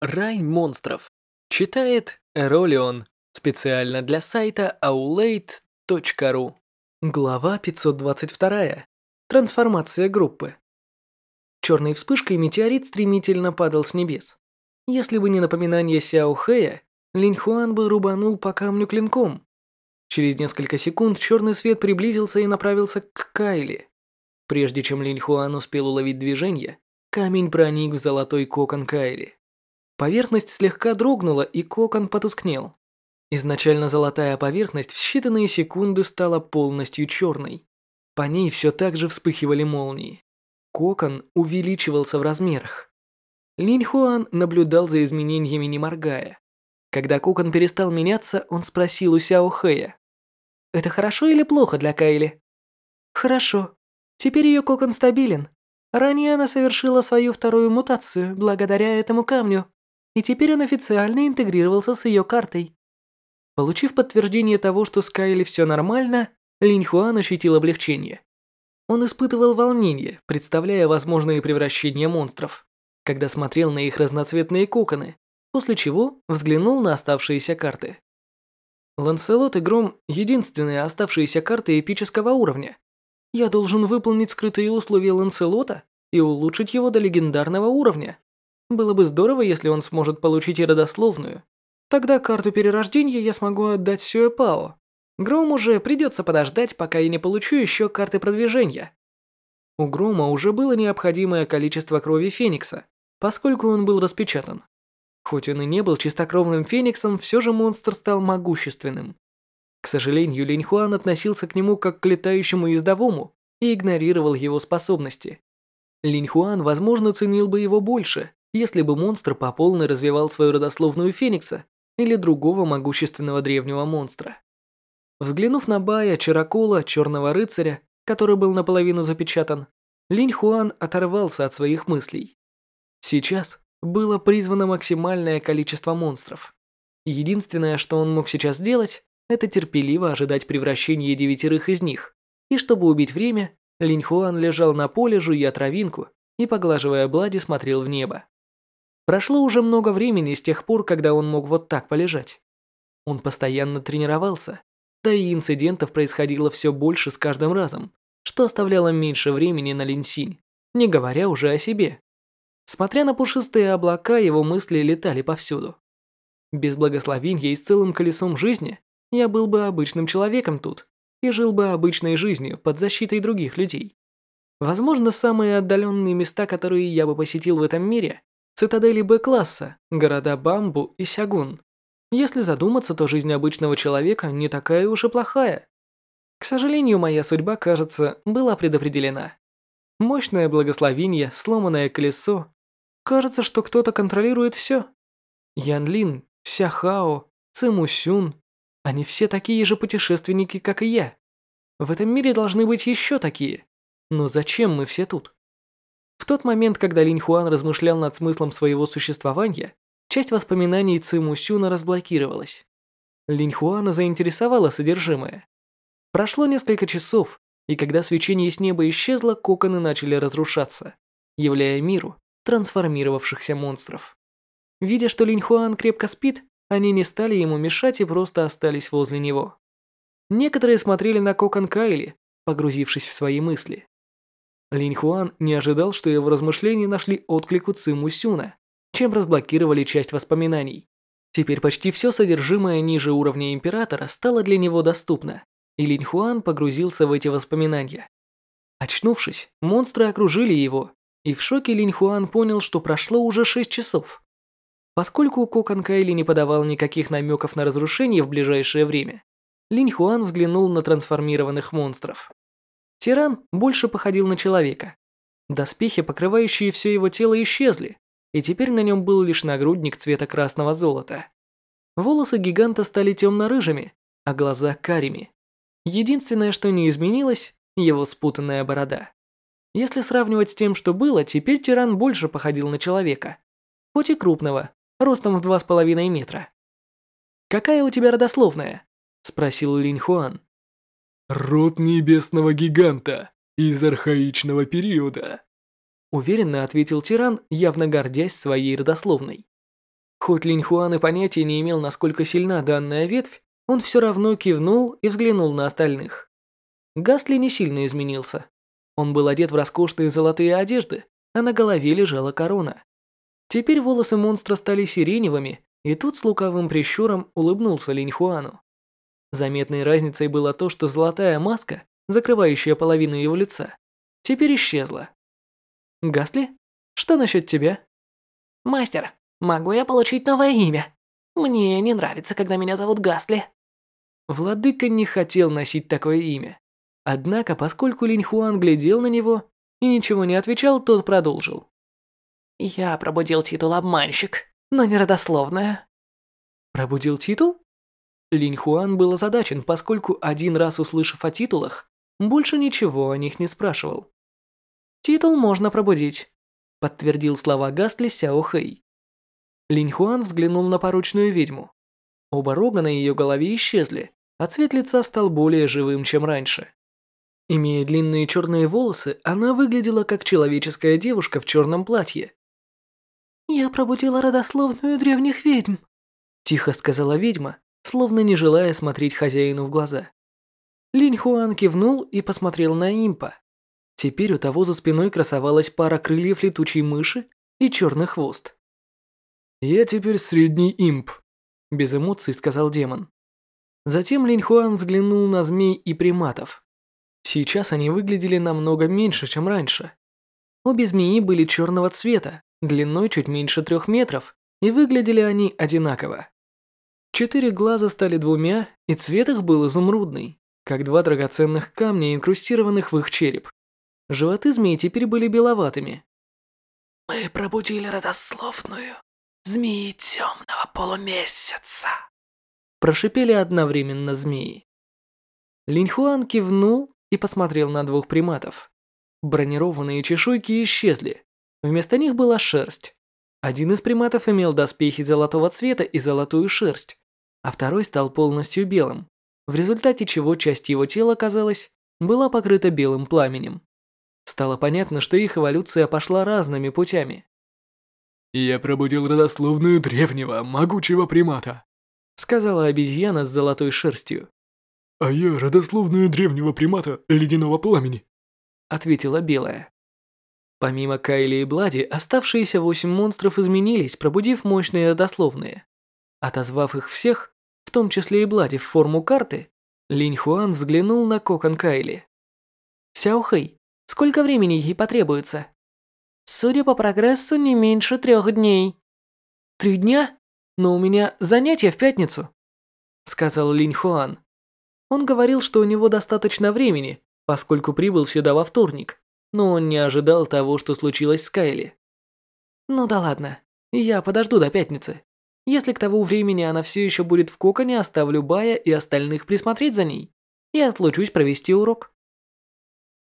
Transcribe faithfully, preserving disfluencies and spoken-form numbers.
Рай монстров. Читает Эролион. Специально для сайта aulade точка ру. Глава пятьсот двадцать два. Трансформация группы. Черной вспышкой метеорит стремительно падал с небес. Если бы не напоминание Сяо Хэя, Линь Хуан бы рубанул по камню клинком. Через несколько секунд черный свет приблизился и направился к Кайли. Прежде чем Линь Хуан успел уловить движение, камень проник в золотой кокон Кайли. Поверхность слегка дрогнула, и кокон потускнел. Изначально золотая поверхность в считанные секунды стала полностью черной. По ней все так же вспыхивали молнии. Кокон увеличивался в размерах. Линь Хуан наблюдал за изменениями, не моргая. Когда кокон перестал меняться, он спросил у Сяо Хэя: «Это хорошо или плохо для Кайли?» «Хорошо. Теперь ее кокон стабилен. Ранее она совершила свою вторую мутацию благодаря этому камню, и теперь он официально интегрировался с ее картой». Получив подтверждение того, что с Кайли все нормально, Линь Хуан ощутил облегчение. Он испытывал волнение, представляя возможные превращения монстров, когда смотрел на их разноцветные коконы, после чего взглянул на оставшиеся карты. Ланселот и Гром – единственные оставшиеся карты эпического уровня. Я должен выполнить скрытые условия Ланселота и улучшить его до легендарного уровня. Было бы здорово, если он сможет получить и родословную. Тогда карту перерождения я смогу отдать Сюэ Пао. Грому же придется подождать, пока я не получу еще карты продвижения. У Грома уже было необходимое количество крови Феникса, поскольку он был распечатан. Хоть он и не был чистокровным Фениксом, все же монстр стал могущественным. К сожалению, Линь Хуан относился к нему как к летающему ездовому и игнорировал его способности. Линь Хуан, возможно, ценил бы его больше, если бы монстр по полной развивал свою родословную Феникса или другого могущественного древнего монстра. Взглянув на Бая, Чаракола, Черного Рыцаря, который был наполовину запечатан, Линь Хуан оторвался от своих мыслей. Сейчас было призвано максимальное количество монстров. Единственное, что он мог сейчас сделать, это терпеливо ожидать превращения девятерых из них, и чтобы убить время, Линь Хуан лежал на поле, жуя травинку и, поглаживая Блади, смотрел в небо. Прошло уже много времени с тех пор, когда он мог вот так полежать. Он постоянно тренировался, да и инцидентов происходило все больше с каждым разом, что оставляло меньше времени на Линь Синь, не говоря уже о себе. Смотря на пушистые облака, его мысли летали повсюду. Без благословения и с целым колесом жизни я был бы обычным человеком тут и жил бы обычной жизнью под защитой других людей. Возможно, самые отдаленные места, которые я бы посетил в этом мире – цитадели Б-класса, города Бамбу и Сягун. Если задуматься, то жизнь обычного человека не такая уж и плохая. К сожалению, моя судьба, кажется, была предопределена. Мощное благословение, сломанное колесо. Кажется, что кто-то контролирует все. Ян Лин, Ся Хао, Циму Сюн. Они все такие же путешественники, как и я. В этом мире должны быть еще такие. Но зачем мы все тут? В тот момент, когда Линь Хуан размышлял над смыслом своего существования, часть воспоминаний Циму Сюна разблокировалась. Линь Хуана заинтересовало содержимое. Прошло несколько часов, и когда свечение с неба исчезло, коконы начали разрушаться, являя миру трансформировавшихся монстров. Видя, что Линь Хуан крепко спит, они не стали ему мешать и просто остались возле него. Некоторые смотрели на кокон Кайли, погрузившись в свои мысли. Линь Хуан не ожидал, что его размышления нашли отклик у Циму Сюна, чем разблокировали часть воспоминаний. Теперь почти все содержимое ниже уровня Императора стало для него доступно, и Линь Хуан погрузился в эти воспоминания. Очнувшись, монстры окружили его, и в шоке Линь Хуан понял, что прошло уже шесть часов. Поскольку кокон Кайли не подавал никаких намеков на разрушение в ближайшее время, Линь Хуан взглянул на трансформированных монстров. Тиран больше походил на человека. Доспехи, покрывающие все его тело, исчезли, и теперь на нем был лишь нагрудник цвета красного золота. Волосы гиганта стали темно-рыжими, а глаза карими. Единственное, что не изменилось – его спутанная борода. Если сравнивать с тем, что было, теперь тиран больше походил на человека. Хоть и крупного, ростом в два с половиной метра. «Какая у тебя родословная?» – спросил Линь Хуан. «Род небесного гиганта из архаичного периода», уверенно ответил тиран, явно гордясь своей родословной. Хоть Линь Хуан и понятия не имел, насколько сильна данная ветвь, он все равно кивнул и взглянул на остальных. Гасли не сильно изменился. Он был одет в роскошные золотые одежды, а на голове лежала корона. Теперь волосы монстра стали сиреневыми, и тут с лукавым прищуром улыбнулся Линь Хуану. Заметной разницей было то, что золотая маска, закрывающая половину его лица, теперь исчезла. «Гасли, что насчет тебя?» «Мастер, могу я получить новое имя? Мне не нравится, когда меня зовут Гасли». Владыка не хотел носить такое имя. Однако, поскольку Линь Хуан глядел на него и ничего не отвечал, тот продолжил. «Я пробудил титул обманщик, но не родословное». «Пробудил титул?» Линь Хуан был озадачен, поскольку один раз услышав о титулах, больше ничего о них не спрашивал. «Титул можно пробудить», — подтвердил слова Гасли Сяо Хэй. Линь Хуан взглянул на порочную ведьму. Оба рога на ее голове исчезли, а цвет лица стал более живым, чем раньше. Имея длинные черные волосы, она выглядела как человеческая девушка в черном платье. «Я пробудила родословную древних ведьм», — тихо сказала ведьма, словно не желая смотреть хозяину в глаза. Линь Хуан кивнул и посмотрел на импа. Теперь у того за спиной красовалась пара крыльев летучей мыши и черный хвост. «Я теперь средний имп», — без эмоций сказал демон. Затем Линь Хуан взглянул на змей и приматов. Сейчас они выглядели намного меньше, чем раньше. Обе змеи были черного цвета, длиной чуть меньше трех метров, и выглядели они одинаково. Четыре глаза стали двумя, и цвет их был изумрудный, как два драгоценных камня, инкрустированных в их череп. Животы змей теперь были беловатыми. «Мы пробудили родословную змеи темного полумесяца», прошипели одновременно змеи. Линь Хуан кивнул и посмотрел на двух приматов. Бронированные чешуйки исчезли. Вместо них была шерсть. Один из приматов имел доспехи золотого цвета и золотую шерсть, а второй стал полностью белым, в результате чего часть его тела, казалось, была покрыта белым пламенем. Стало понятно, что их эволюция пошла разными путями. «Я пробудил родословную древнего, могучего примата», — сказала обезьяна с золотой шерстью. «А я родословную древнего примата ледяного пламени», — ответила белая. Помимо Кайли и Блади, оставшиеся восемь монстров изменились, пробудив мощные родословные. Отозвав их всех, в том числе и Блади, в форму карты, Линь Хуан взглянул на кокон Кайли. «Сяо Хэй, сколько времени ей потребуется?» «Судя по прогрессу, не меньше трех дней». «Три дня? Но у меня занятия в пятницу», — сказал Линь Хуан. Он говорил, что у него достаточно времени, поскольку прибыл сюда во вторник, но он не ожидал того, что случилось с Кайли. «Ну да ладно, я подожду до пятницы. Если к тому времени она все еще будет в коконе, оставлю Бая и остальных присмотреть за ней и отлучусь провести урок».